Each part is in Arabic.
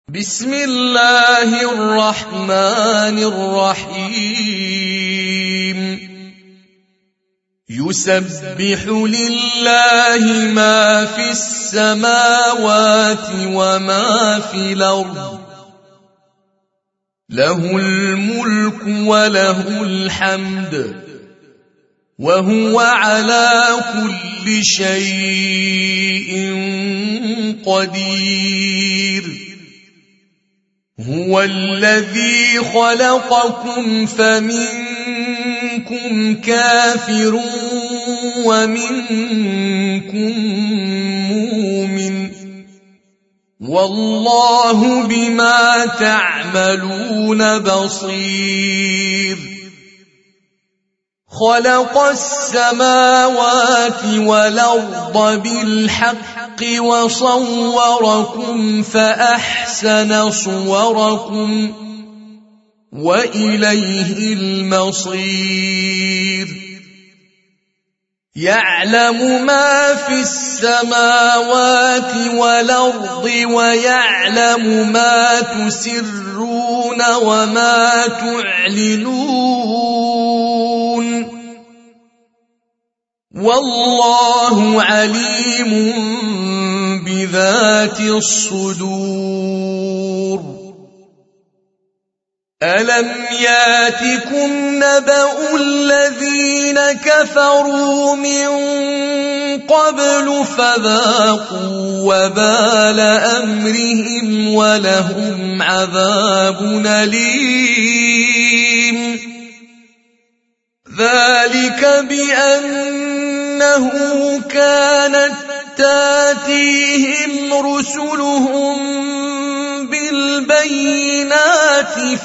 بسم الله الرحمن الرحيم يسبح لله ما في السماوات وما في الأرض له الملك وله الحمد وهو على كل شيء قدير هو الذي خلقكم فمنكم كافر ومنكم مؤمن والله بما تعملون بصير خلق السماوات والأرض بالحق وصوركم فأحسن صوركم وإليه المصير يعلم ما في السماوات والأرض ويعلم ما تسرون وما تعلنون والله عليم بذات الصدور ألم ياتكم نبأ الذين كفروا من قبل فذاقوا وبال أمرهم ولهم عذاب أليم ذلك بأنه كانت تاتيهم رسلهم بالبينات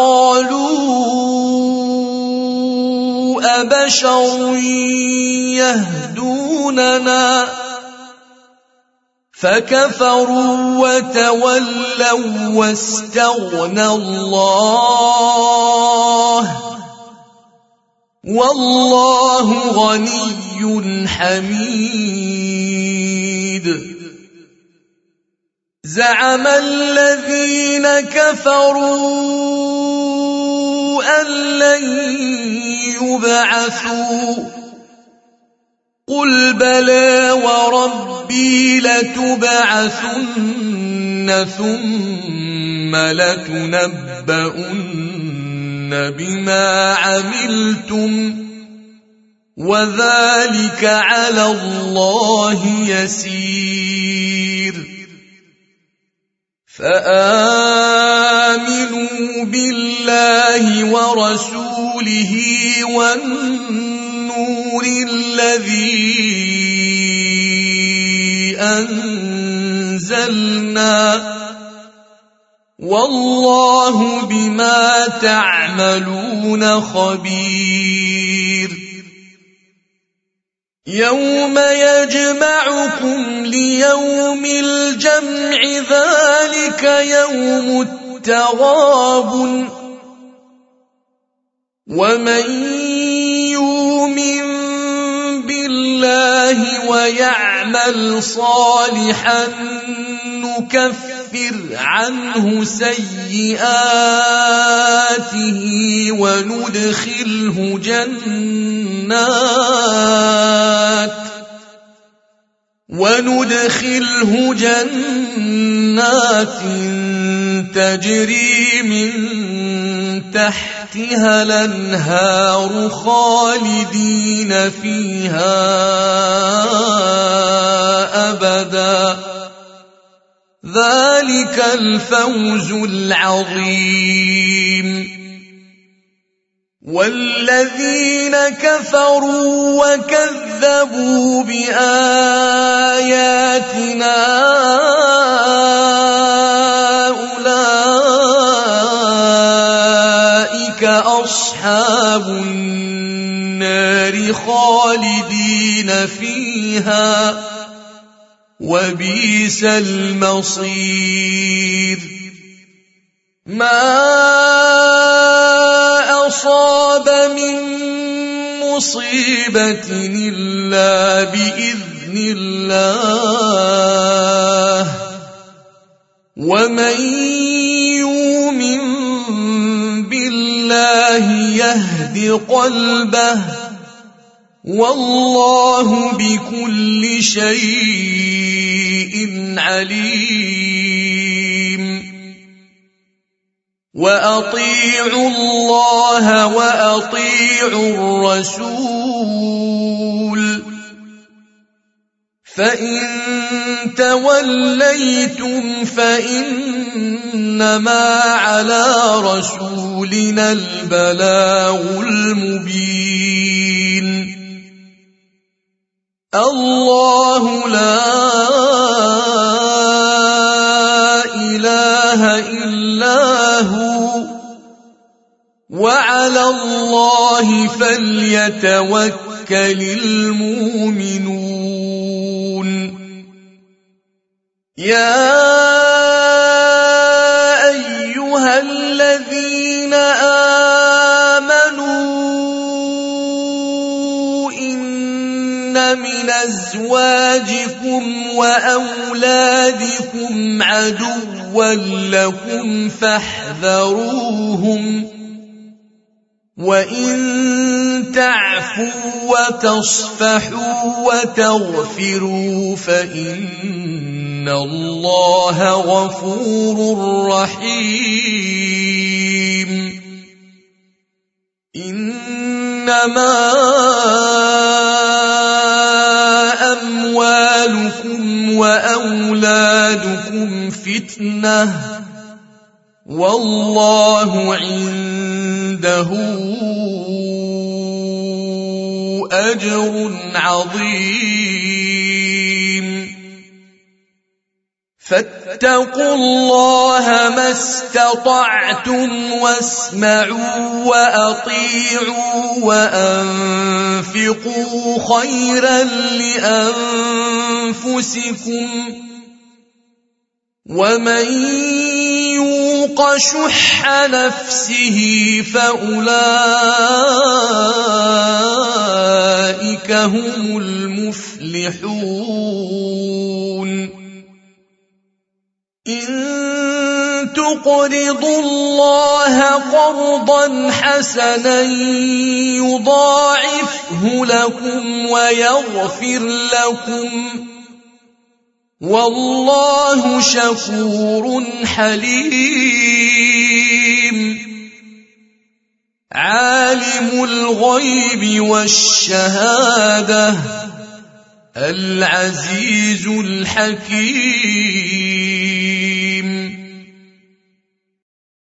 فقالوا أبشر يهدوننا فكفروا وتولوا واستغنى الله والله غني حميد زعم الذين كفروا أن لن يبعثوا قل بلى وربي لتبعثن ثم لتنبؤن بما عملتم وذلك على الله يسير فآمنوا بالله ورسوله والنور الذي أنزلنا والله بما تعملون خبير يوم يجمعكم ليوم الجمع ذلك يوم التغابن ومن يؤمن بالله ويعمل صالحا نكفر عنه سيئاته وندخله جنات تجري من تحتها الأنهار خالدين فيها أبدا ذلك الفوز العظيم والذين كفروا وكذبوا بآياتنا أولئك أصحاب النار خالدين فيها وبئس المصير ما أصاب من مصيبة إلا بإذن الله ومن يؤمن بالله يهد قلبه والله بكل شيء عليم وأطيعوا الله وأطيعوا الرسول فإن توليتم فإنما على رسولنا البلاغ المبين الله لا إله إلا هو وعلى الله فليتوكل المؤمنون يا أيها الذين آمنوا إن من أزواجكم وأولادكم عدوا لكم فاحذروهم وإن تعفوا وتصفحوا وتغفروا فإن الله غفور رحيم إنما أموالكم وأولادكم فتنة والله عنده أجر عظيم فاتقوا الله ما استطعتم واسمعوا وأطيعوا وأنفقوا خيرا لأنفسكم ومن يوق شح نفسه فأولئك هم المفلحون إن تقرضوا الله قرضا حسنا يضاعفه لكم ويغفر لكم والله شكور حليم عالم الغيب والشهادة العزيز الحكيم